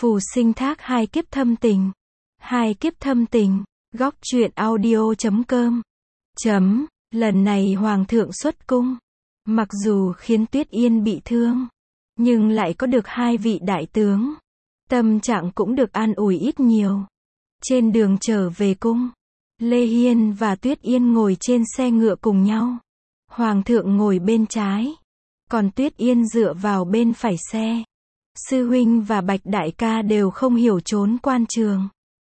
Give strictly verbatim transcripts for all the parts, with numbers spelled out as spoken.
Phù sinh thác hai kiếp thâm tình. Hai kiếp thâm tình. Góc truyện audio chấm com. Chấm. Lần này hoàng thượng xuất cung. Mặc dù khiến Tuyết Yên bị thương, nhưng lại có được hai vị đại tướng. Tâm trạng cũng được an ủi ít nhiều. Trên đường trở về cung, Lê Hiên và Tuyết Yên ngồi trên xe ngựa cùng nhau. Hoàng thượng ngồi bên trái, còn Tuyết Yên dựa vào bên phải xe. Sư huynh và Bạch đại ca đều không hiểu trốn quan trường.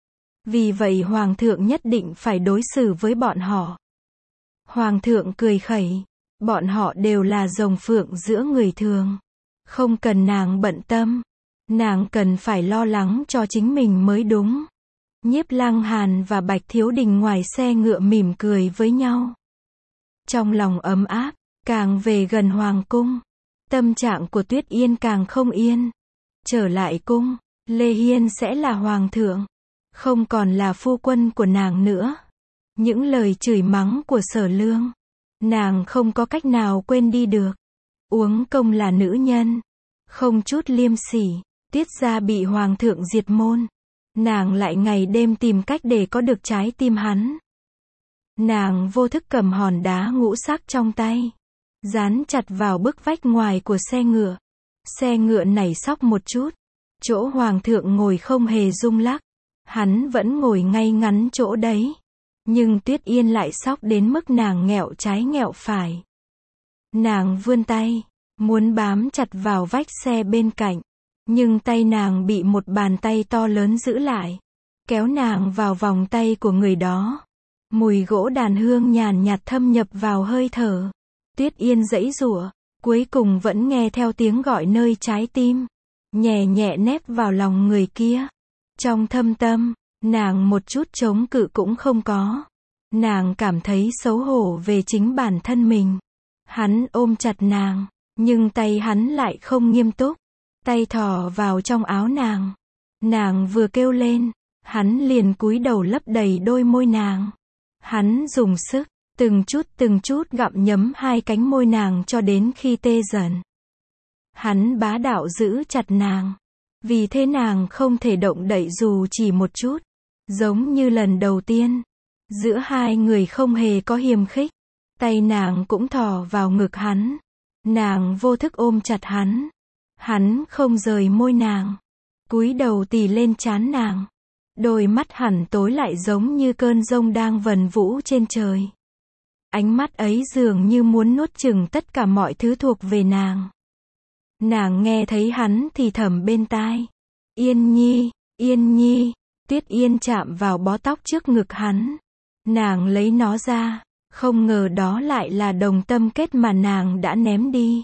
Vì vậy hoàng thượng nhất định phải đối xử với bọn họ. Hoàng thượng cười khẩy, bọn họ đều là rồng phượng giữa người thường. Không cần nàng bận tâm, nàng cần phải lo lắng cho chính mình mới đúng. Nhiếp Lăng Hàn và Bạch Thiếu Đình ngoài xe ngựa mỉm cười với nhau. Trong lòng ấm áp, càng về gần hoàng cung, tâm trạng của Tuyết Yên càng không yên. Trở lại cung, Lê Hiên sẽ là hoàng thượng, không còn là phu quân của nàng nữa. Những lời chửi mắng của Sở Lương, nàng không có cách nào quên đi được. Uống công là nữ nhân, không chút liêm sỉ, Tiết gia bị hoàng thượng diệt môn. Nàng lại ngày đêm tìm cách để có được trái tim hắn. Nàng vô thức cầm hòn đá ngũ sắc trong tay, dán chặt vào bức vách ngoài của xe ngựa. Xe ngựa nảy xóc một chút, chỗ hoàng thượng ngồi không hề rung lắc, hắn vẫn ngồi ngay ngắn chỗ đấy. Nhưng Tuyết Yên lại xóc đến mức nàng nghẹo trái nghẹo phải. Nàng vươn tay, muốn bám chặt vào vách xe bên cạnh, nhưng tay nàng bị một bàn tay to lớn giữ lại, kéo nàng vào vòng tay của người đó. Mùi gỗ đàn hương nhàn nhạt thâm nhập vào hơi thở. Tuyết Yên giãy giụa, cuối cùng vẫn nghe theo tiếng gọi nơi trái tim, nhẹ nhẹ nép vào lòng người kia. Trong thâm tâm, nàng một chút chống cự cũng không có. Nàng cảm thấy xấu hổ về chính bản thân mình. Hắn ôm chặt nàng, nhưng tay hắn lại không nghiêm túc. Tay thò vào trong áo nàng. Nàng vừa kêu lên, hắn liền cúi đầu lấp đầy đôi môi nàng. Hắn dùng sức, từng chút từng chút gặm nhấm hai cánh môi nàng cho đến khi tê dần. Hắn bá đạo giữ chặt nàng. Vì thế nàng không thể động đậy dù chỉ một chút. Giống như lần đầu tiên, giữa hai người không hề có hiềm khích. Tay nàng cũng thò vào ngực hắn. Nàng vô thức ôm chặt hắn. Hắn không rời môi nàng, cúi đầu tì lên trán nàng. Đôi mắt hẳn tối lại giống như cơn giông đang vần vũ trên trời. Ánh mắt ấy dường như muốn nuốt chửng tất cả mọi thứ thuộc về nàng. Nàng nghe thấy hắn thì thầm bên tai. Yên Nhi, Yên Nhi. Tuyết Yên chạm vào bó tóc trước ngực hắn. Nàng lấy nó ra, không ngờ đó lại là đồng tâm kết mà nàng đã ném đi.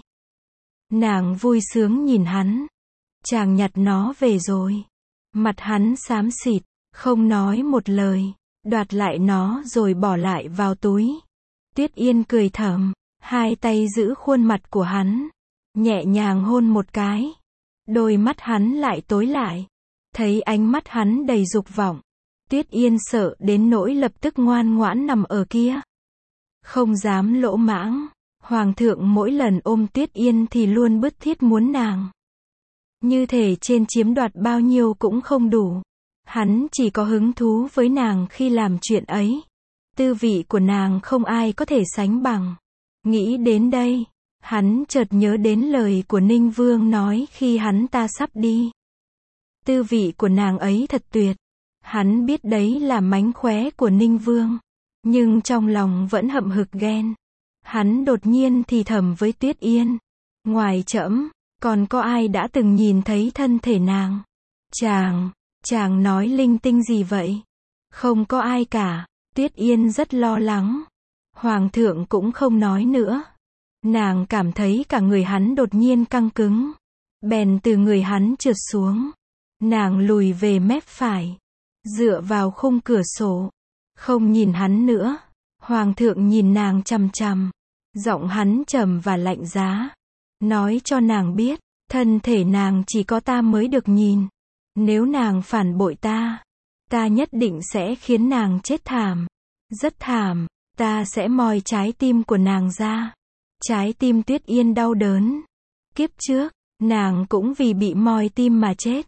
Nàng vui sướng nhìn hắn. Chàng nhặt nó về rồi. Mặt hắn xám xịt, không nói một lời, đoạt lại nó rồi bỏ lại vào túi. Tuyết Yên cười thầm, hai tay giữ khuôn mặt của hắn, nhẹ nhàng hôn một cái. Đôi mắt hắn lại tối lại. Thấy ánh mắt hắn đầy dục vọng, Tuyết Yên sợ đến nỗi lập tức ngoan ngoãn nằm ở kia. Không dám lỗ mãng. Hoàng thượng mỗi lần ôm Tuyết Yên thì luôn bức thiết muốn nàng. Như thể trên chiếm đoạt bao nhiêu cũng không đủ. Hắn chỉ có hứng thú với nàng khi làm chuyện ấy. Tư vị của nàng không ai có thể sánh bằng. Nghĩ đến đây, hắn chợt nhớ đến lời của Ninh Vương nói khi hắn ta sắp đi. Tư vị của nàng ấy thật tuyệt. Hắn biết đấy là mánh khóe của Ninh Vương, nhưng trong lòng vẫn hậm hực ghen. Hắn đột nhiên thì thầm với Tuyết Yên. Ngoài trẫm, còn có ai đã từng nhìn thấy thân thể nàng? Chàng, chàng nói linh tinh gì vậy? Không có ai cả. Tuyết Yên rất lo lắng. Hoàng thượng cũng không nói nữa. Nàng cảm thấy cả người hắn đột nhiên căng cứng. Bèn từ người hắn trượt xuống. Nàng lùi về mép phải, dựa vào khung cửa sổ, không nhìn hắn nữa. Hoàng thượng nhìn nàng chằm chằm, giọng hắn trầm và lạnh giá, nói cho nàng biết, thân thể nàng chỉ có ta mới được nhìn. Nếu nàng phản bội ta, ta nhất định sẽ khiến nàng chết thảm, rất thảm. Ta sẽ moi trái tim của nàng ra. Trái tim Tuyết Yên đau đớn. Kiếp trước, nàng cũng vì bị moi tim mà chết.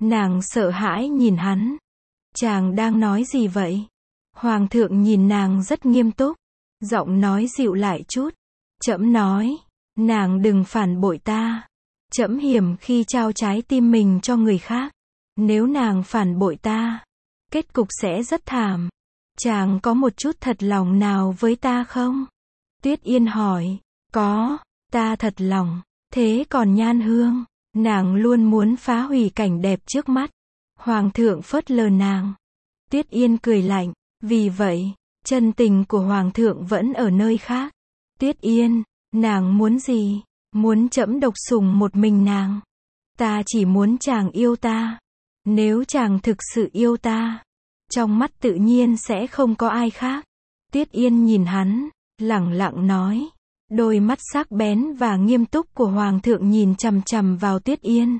Nàng sợ hãi nhìn hắn. Chàng đang nói gì vậy? Hoàng thượng nhìn nàng rất nghiêm túc. Giọng nói dịu lại chút. Trẫm nói, nàng đừng phản bội ta. Trẫm hiểm khi trao trái tim mình cho người khác. Nếu nàng phản bội ta, kết cục sẽ rất thảm. Chàng có một chút thật lòng nào với ta không? Tuyết Yên hỏi. Có, ta thật lòng. Thế còn Nhan Hương? Nàng luôn muốn phá hủy cảnh đẹp trước mắt. Hoàng thượng phớt lờ nàng. Tuyết Yên cười lạnh. Vì vậy, chân tình của Hoàng thượng vẫn ở nơi khác. Tuyết Yên, nàng muốn gì? Muốn trẫm độc sủng một mình nàng. Ta chỉ muốn chàng yêu ta. Nếu chàng thực sự yêu ta, trong mắt tự nhiên sẽ không có ai khác. Tuyết Yên nhìn hắn, lẳng lặng nói. Đôi mắt sắc bén và nghiêm túc của Hoàng thượng nhìn chằm chằm vào Tuyết Yên.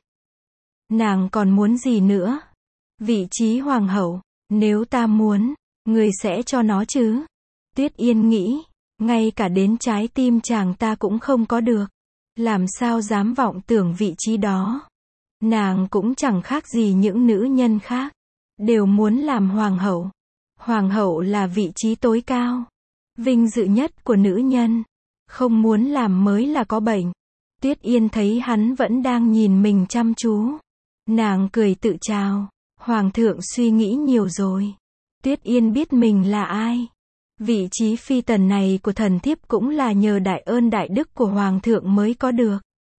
Nàng còn muốn gì nữa? Vị trí hoàng hậu, nếu ta muốn, người sẽ cho nó chứ? Tuyết Yên nghĩ, ngay cả đến trái tim chàng ta cũng không có được. Làm sao dám vọng tưởng vị trí đó? Nàng cũng chẳng khác gì những nữ nhân khác. Đều muốn làm hoàng hậu. Hoàng hậu là vị trí tối cao. Vinh dự nhất của nữ nhân. Không muốn làm mới là có bệnh. Tuyết Yên thấy hắn vẫn đang nhìn mình chăm chú. Nàng cười tự chào. Hoàng thượng suy nghĩ nhiều rồi. Tuyết Yên biết mình là ai. Vị trí phi tần này của thần thiếp cũng là nhờ đại ơn đại đức của Hoàng thượng mới có được.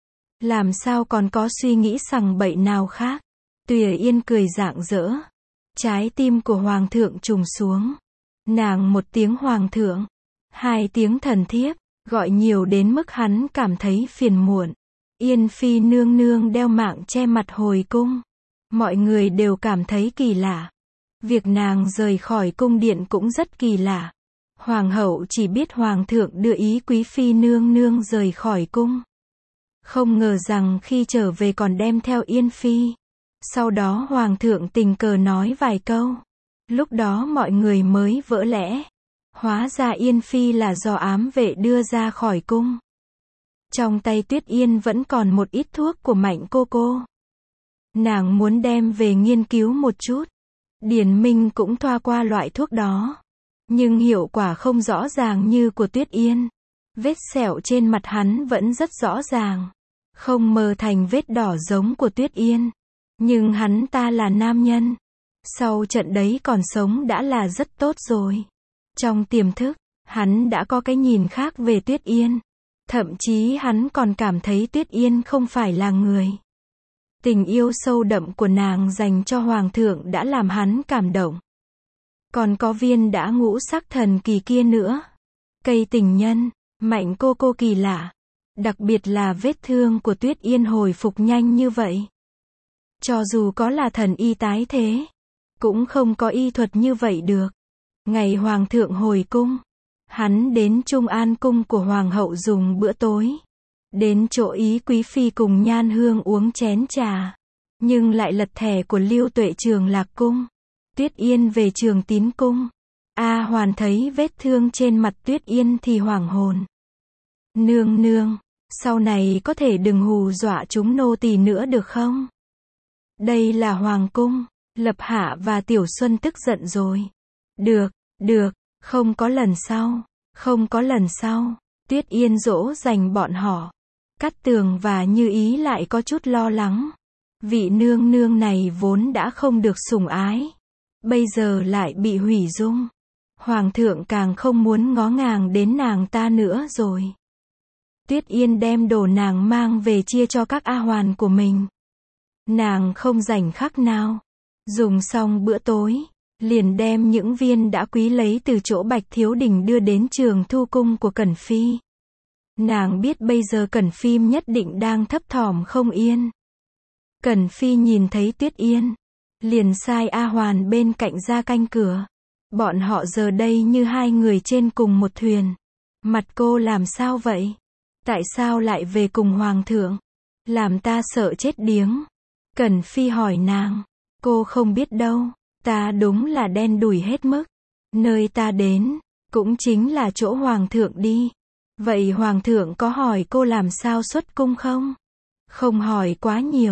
Làm sao còn có suy nghĩ sằng bậy nào khác. Tùy Yên cười rạng rỡ. Trái tim của Hoàng thượng trùng xuống. Nàng một tiếng Hoàng thượng. Hai tiếng thần thiếp. Gọi nhiều đến mức hắn cảm thấy phiền muộn. Yên phi nương nương đeo mạng che mặt hồi cung. Mọi người đều cảm thấy kỳ lạ. Việc nàng rời khỏi cung điện cũng rất kỳ lạ. Hoàng hậu chỉ biết Hoàng thượng đưa ý quý phi nương nương rời khỏi cung. Không ngờ rằng khi trở về còn đem theo Yên phi. Sau đó Hoàng thượng tình cờ nói vài câu. Lúc đó mọi người mới vỡ lẽ. Hóa ra Yên phi là do ám vệ đưa ra khỏi cung. Trong tay Tuyết Yên vẫn còn một ít thuốc của Mạnh cô cô. Nàng muốn đem về nghiên cứu một chút. Điền Minh cũng thoa qua loại thuốc đó. Nhưng hiệu quả không rõ ràng như của Tuyết Yên. Vết sẹo trên mặt hắn vẫn rất rõ ràng. Không mờ thành vết đỏ giống của Tuyết Yên. Nhưng hắn ta là nam nhân. Sau trận đấy còn sống đã là rất tốt rồi. Trong tiềm thức, hắn đã có cái nhìn khác về Tuyết Yên. Thậm chí hắn còn cảm thấy Tuyết Yên không phải là người. Tình yêu sâu đậm của nàng dành cho Hoàng thượng đã làm hắn cảm động. Còn có viên đã ngũ sắc thần kỳ kia nữa. Cây tình nhân, Mạnh cô cô kỳ lạ. Đặc biệt là vết thương của Tuyết Yên hồi phục nhanh như vậy. Cho dù có là thần y tái thế, cũng không có y thuật như vậy được. Ngày Hoàng thượng hồi cung, hắn đến Trung An cung của Hoàng hậu dùng bữa tối. Đến chỗ ý quý phi cùng Nhan Hương uống chén trà. Nhưng lại lật thẻ của Lưu Tuệ Trường Lạc cung. Tuyết Yên về Trường Tín cung. A Hoàn thấy vết thương trên mặt Tuyết Yên thì hoảng hồn. Nương nương, sau này có thể đừng hù dọa chúng nô tỳ nữa được không? Đây là Hoàng cung. Lập Hạ và Tiểu Xuân tức giận rồi. Được, được, không có lần sau, không có lần sau. Tuyết Yên dỗ dành bọn họ. Cát Tường và Như Ý lại có chút lo lắng. Vị nương nương này vốn đã không được sủng ái. Bây giờ lại bị hủy dung. Hoàng thượng càng không muốn ngó ngàng đến nàng ta nữa rồi. Tuyết Yên đem đồ nàng mang về chia cho các A Hoàn của mình. Nàng không rảnh khắc nào. Dùng xong bữa tối, liền đem những viên đã quý lấy từ chỗ Bạch Thiếu Đình đưa đến Trường Thu cung của Cẩn Phi. Nàng biết bây giờ Cẩn Phi nhất định đang thấp thỏm không yên. Cẩn Phi nhìn thấy Tuyết Yên, liền sai A Hoàn bên cạnh ra canh cửa. Bọn họ giờ đây như hai người trên cùng một thuyền. Mặt cô làm sao vậy? Tại sao lại về cùng Hoàng thượng? Làm ta sợ chết điếng. Cẩn Phi hỏi nàng. Cô không biết đâu. Ta đúng là đen đủi hết mức. Nơi ta đến, cũng chính là chỗ Hoàng thượng đi. Vậy Hoàng thượng có hỏi cô làm sao xuất cung không? Không hỏi quá nhiều.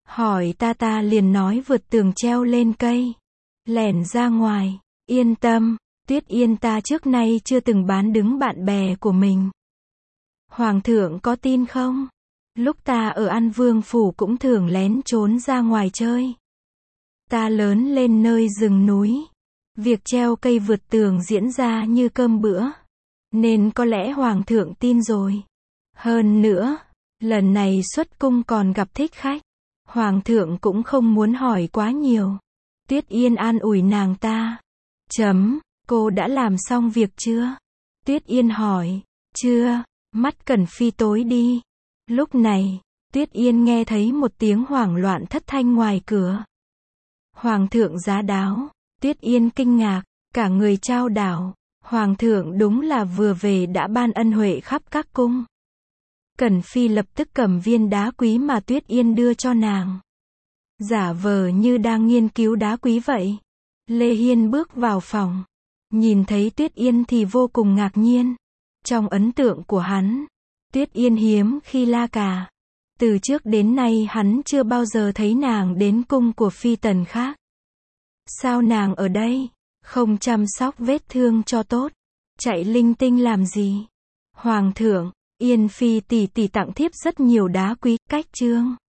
Hỏi ta ta liền nói vượt tường treo lên cây. Lẻn ra ngoài. Yên tâm, Tuyết Yên ta trước nay chưa từng bán đứng bạn bè của mình. Hoàng thượng có tin không? Lúc ta ở An Vương Phủ cũng thường lén trốn ra ngoài chơi. Ta lớn lên nơi rừng núi. Việc treo cây vượt tường diễn ra như cơm bữa. Nên có lẽ Hoàng thượng tin rồi. Hơn nữa, lần này xuất cung còn gặp thích khách. Hoàng thượng cũng không muốn hỏi quá nhiều. Tuyết Yên an ủi nàng ta. Chấm, cô đã làm xong việc chưa? Tuyết Yên hỏi. Chưa, mắt Cẩn Phi tối đi. Lúc này, Tuyết Yên nghe thấy một tiếng hoảng loạn thất thanh ngoài cửa. Hoàng thượng giá đáo. Tuyết Yên kinh ngạc, cả người chao đảo. Hoàng thượng đúng là vừa về đã ban ân huệ khắp các cung. Cẩn Phi lập tức cầm viên đá quý mà Tuyết Yên đưa cho nàng. Giả vờ như đang nghiên cứu đá quý vậy. Lê Hiên bước vào phòng. Nhìn thấy Tuyết Yên thì vô cùng ngạc nhiên. Trong ấn tượng của hắn, Tuyết Yên hiếm khi la cà. Từ trước đến nay hắn chưa bao giờ thấy nàng đến cung của phi tần khác. Sao nàng ở đây? Không chăm sóc vết thương cho tốt. Chạy linh tinh làm gì? Hoàng thượng, Yên Phi tỷ tỷ tặng thiếp rất nhiều đá quý, cách chương.